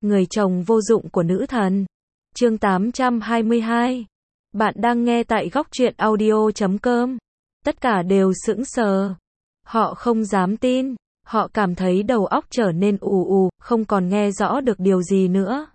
Người chồng vô dụng của nữ thần. Chương 822. Bạn đang nghe tại góc truyện audio.com. Tất cả đều sững sờ. Họ không dám tin. Họ cảm thấy đầu óc trở nên ù, không còn nghe rõ được điều gì nữa.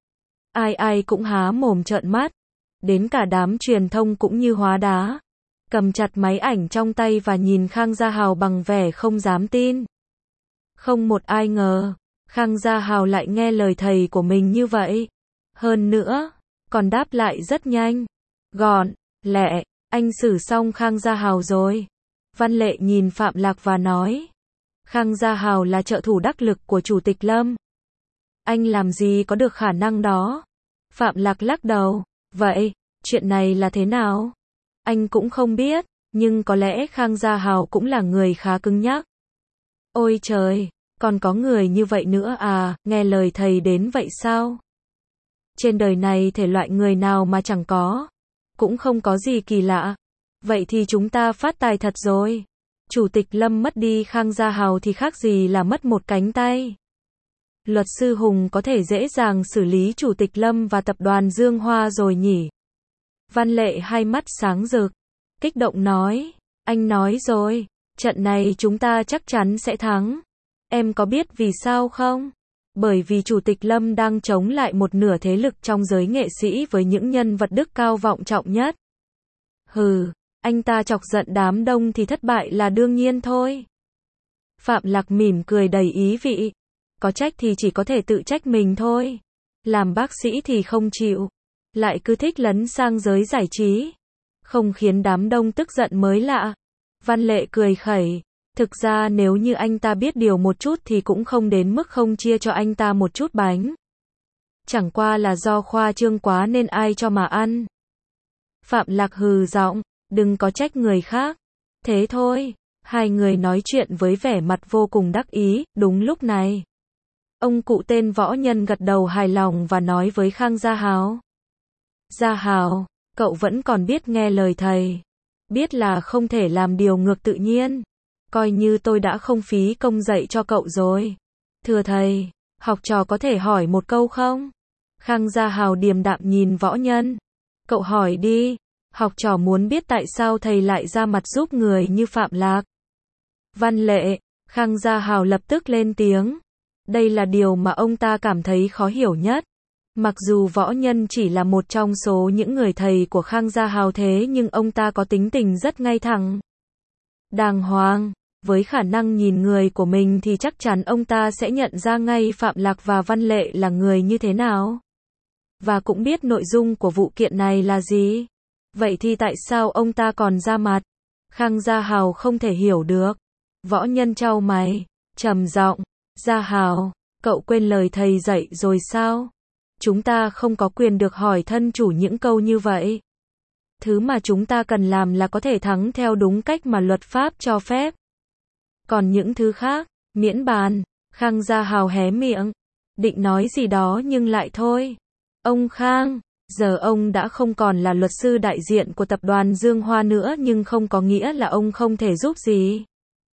Ai cũng há mồm trợn mắt. Đến cả đám truyền thông cũng như hóa đá. Cầm chặt máy ảnh trong tay và nhìn Khang Gia Hào bằng vẻ không dám tin. Không một ai ngờ, Khang Gia Hào lại nghe lời thầy của mình như vậy. Hơn nữa, còn đáp lại rất nhanh, gọn, lẹ. Anh xử xong Khang Gia Hào rồi. Văn Lệ nhìn Phạm Lạc và nói, Khang Gia Hào là trợ thủ đắc lực của Chủ tịch Lâm. Anh làm gì có được khả năng đó. Phạm Lạc lắc đầu, vậy, chuyện này là thế nào? Anh cũng không biết, nhưng có lẽ Khang Gia Hào cũng là người khá cứng nhắc. Ôi trời, còn có người như vậy nữa à, nghe lời thầy đến vậy sao? Trên đời này thể loại người nào mà chẳng có. Cũng không có gì kỳ lạ. Vậy thì chúng ta phát tài thật rồi. Chủ tịch Lâm mất đi Khang Gia Hào thì khác gì là mất một cánh tay. Luật sư Hùng có thể dễ dàng xử lý Chủ tịch Lâm và tập đoàn Dương Hoa rồi nhỉ? Văn Lệ hai mắt sáng rực, kích động nói, anh nói rồi, trận này chúng ta chắc chắn sẽ thắng. Em có biết vì sao không? Bởi vì Chủ tịch Lâm đang chống lại một nửa thế lực trong giới nghệ sĩ với những nhân vật đức cao vọng trọng nhất. Hừ, anh ta chọc giận đám đông thì thất bại là đương nhiên thôi. Phạm Lạc mỉm cười đầy ý vị. Có trách thì chỉ có thể tự trách mình thôi. Làm bác sĩ thì không chịu. Lại cứ thích lấn sang giới giải trí. Không khiến đám đông tức giận mới lạ. Văn Lệ cười khẩy. Thực ra nếu như anh ta biết điều một chút thì cũng không đến mức không chia cho anh ta một chút bánh. Chẳng qua là do khoa trương quá nên ai cho mà ăn. Phạm Lạc hừ giọng, đừng có trách người khác. Thế thôi. Hai người nói chuyện với vẻ mặt vô cùng đắc ý. Đúng lúc này, ông cụ tên Võ Nhân gật đầu hài lòng và nói với Khang Gia Hào. Gia Hào, cậu vẫn còn biết nghe lời thầy. Biết là không thể làm điều ngược tự nhiên. Coi như tôi đã không phí công dạy cho cậu rồi. Thưa thầy, học trò có thể hỏi một câu không? Khang Gia Hào điềm đạm nhìn Võ Nhân. Cậu hỏi đi. Học trò muốn biết tại sao thầy lại ra mặt giúp người như Phạm Lạc. Văn Lệ, Khang Gia Hào lập tức lên tiếng. Đây là điều mà ông ta cảm thấy khó hiểu nhất. Mặc dù Võ Nhân chỉ là một trong số những người thầy của Khang Gia Hào thế nhưng ông ta có tính tình rất ngay thẳng. Đàng hoàng, với khả năng nhìn người của mình thì chắc chắn ông ta sẽ nhận ra ngay Phạm Lạc và Văn Lệ là người như thế nào. Và cũng biết nội dung của vụ kiện này là gì. Vậy thì tại sao ông ta còn ra mặt? Khang Gia Hào không thể hiểu được. Võ Nhân chau mày, trầm giọng, Gia Hào, cậu quên lời thầy dạy rồi sao? Chúng ta không có quyền được hỏi thân chủ những câu như vậy. Thứ mà chúng ta cần làm là có thể thắng theo đúng cách mà luật pháp cho phép. Còn những thứ khác, miễn bàn. Khang Gia Hào hé miệng, định nói gì đó nhưng lại thôi. Ông Khang, giờ ông đã không còn là luật sư đại diện của tập đoàn Dương Hoa nữa nhưng không có nghĩa là ông không thể giúp gì.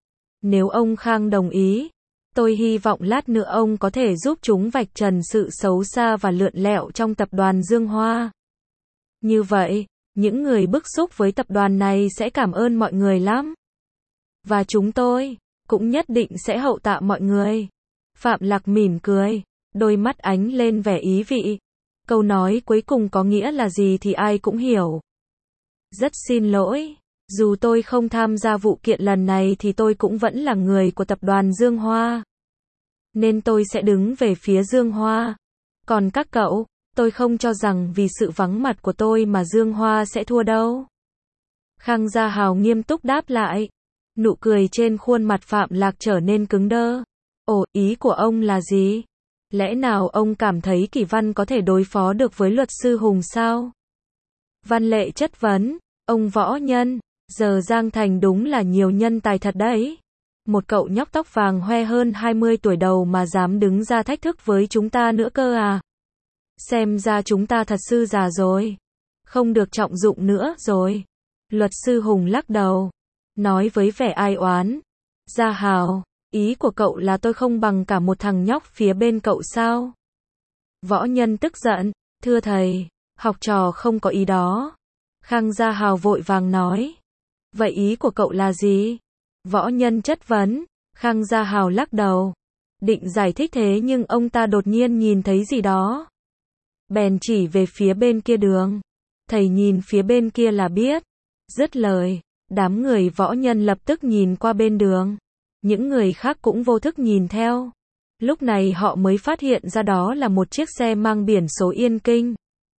Nếu ông Khang đồng ý, tôi hy vọng lát nữa ông có thể giúp chúng vạch trần sự xấu xa và lượn lẹo trong tập đoàn Dương Hoa. Như vậy, những người bức xúc với tập đoàn này sẽ cảm ơn mọi người lắm. Và chúng tôi cũng nhất định sẽ hậu tạ mọi người. Phạm Lạc mỉm cười, đôi mắt ánh lên vẻ ý vị. Câu nói cuối cùng có nghĩa là gì thì ai cũng hiểu. Rất xin lỗi, dù tôi không tham gia vụ kiện lần này thì tôi cũng vẫn là người của tập đoàn Dương Hoa. Nên tôi sẽ đứng về phía Dương Hoa. Còn các cậu, tôi không cho rằng vì sự vắng mặt của tôi mà Dương Hoa sẽ thua đâu. Khang Gia Hào nghiêm túc đáp lại. Nụ cười trên khuôn mặt Phạm Lạc trở nên cứng đơ. Ồ, ý của ông là gì? Lẽ nào ông cảm thấy Kỳ Văn có thể đối phó được với luật sư Hùng sao? Văn Lệ chất vấn, ông Võ Nhân, giờ Giang Thành đúng là nhiều nhân tài thật đấy. Một cậu nhóc tóc vàng hoe hơn 20 tuổi đầu mà dám đứng ra thách thức với chúng ta nữa cơ à? Xem ra chúng ta thật sự già rồi. Không được trọng dụng nữa rồi. Luật sư Hùng lắc đầu, nói với vẻ ai oán. Gia Hào, ý của cậu là tôi không bằng cả một thằng nhóc phía bên cậu sao? Võ Nhân tức giận, thưa thầy, học trò không có ý đó. Khang Gia Hào vội vàng nói. Vậy ý của cậu là gì? Võ Nhân chất vấn. Khang Gia Hào lắc đầu. Định giải thích thế nhưng ông ta đột nhiên nhìn thấy gì đó. Bèn chỉ về phía bên kia đường. Thầy nhìn phía bên kia là biết. Dứt lời, đám người Võ Nhân lập tức nhìn qua bên đường. Những người khác cũng vô thức nhìn theo. Lúc này họ mới phát hiện ra đó là một chiếc xe mang biển số Yên Kinh.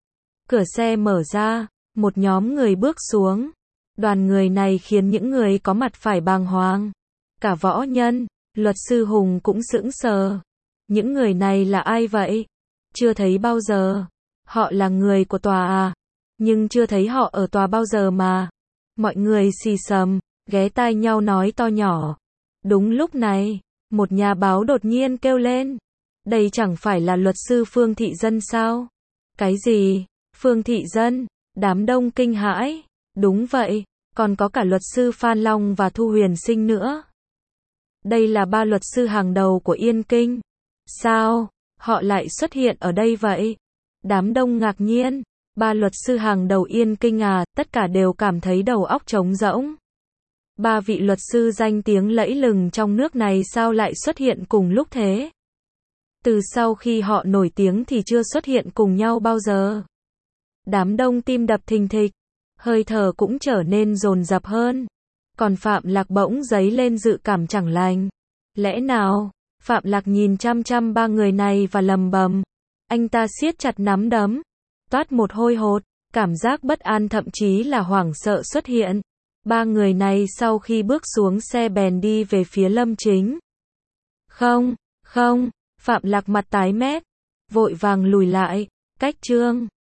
Cửa xe mở ra, một nhóm người bước xuống. Đoàn người này khiến những người có mặt phải bàng hoàng. Cả Võ Nhân, luật sư Hùng cũng sững sờ. Những người này là ai vậy? Chưa thấy bao giờ. Họ là người của tòa à? Nhưng chưa thấy họ ở tòa bao giờ mà. Mọi người xì xầm, ghé tai nhau nói to nhỏ. Đúng lúc này, một nhà báo đột nhiên kêu lên. Đây chẳng phải là luật sư Phương Thị Dân sao? Cái gì? Phương Thị Dân? Đám đông kinh hãi. Đúng vậy, còn có cả luật sư Phan Long và Thu Huyền Sinh nữa. Đây là ba luật sư hàng đầu của Yên Kinh. Sao? Họ lại xuất hiện ở đây vậy? Đám đông ngạc nhiên. Ba luật sư hàng đầu Yên Kinh à, tất cả đều cảm thấy đầu óc trống rỗng. Ba vị luật sư danh tiếng lẫy lừng trong nước này sao lại xuất hiện cùng lúc thế? Từ sau khi họ nổi tiếng thì chưa xuất hiện cùng nhau bao giờ. Đám đông tim đập thình thịch, hơi thở cũng trở nên dồn dập hơn. Còn Phạm Lạc bỗng dấy lên dự cảm chẳng lành. Lẽ nào? Phạm Lạc nhìn chăm chăm ba người này và lầm bầm. Anh ta siết chặt nắm đấm, toát một hôi hột, cảm giác bất an thậm chí là hoảng sợ xuất hiện. Ba người này sau khi bước xuống xe bèn đi về phía Lâm Chính. Không, Phạm Lạc mặt tái mét, vội vàng lùi lại, cách Trương